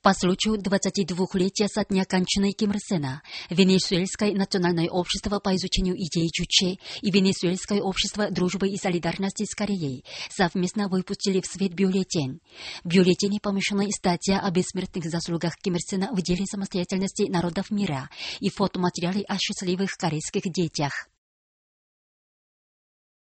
По случаю 22-летия со дня кончины Ким Ир Сена, Венесуэльское национальное общество по изучению идей Чучче и Венесуэльское общество дружбы и солидарности с Кореей совместно выпустили в свет бюллетень. В бюллетене помещена статья о бессмертных заслугах Ким Ир Сена в деле самостоятельности народов мира и фотоматериалы о счастливых корейских детях.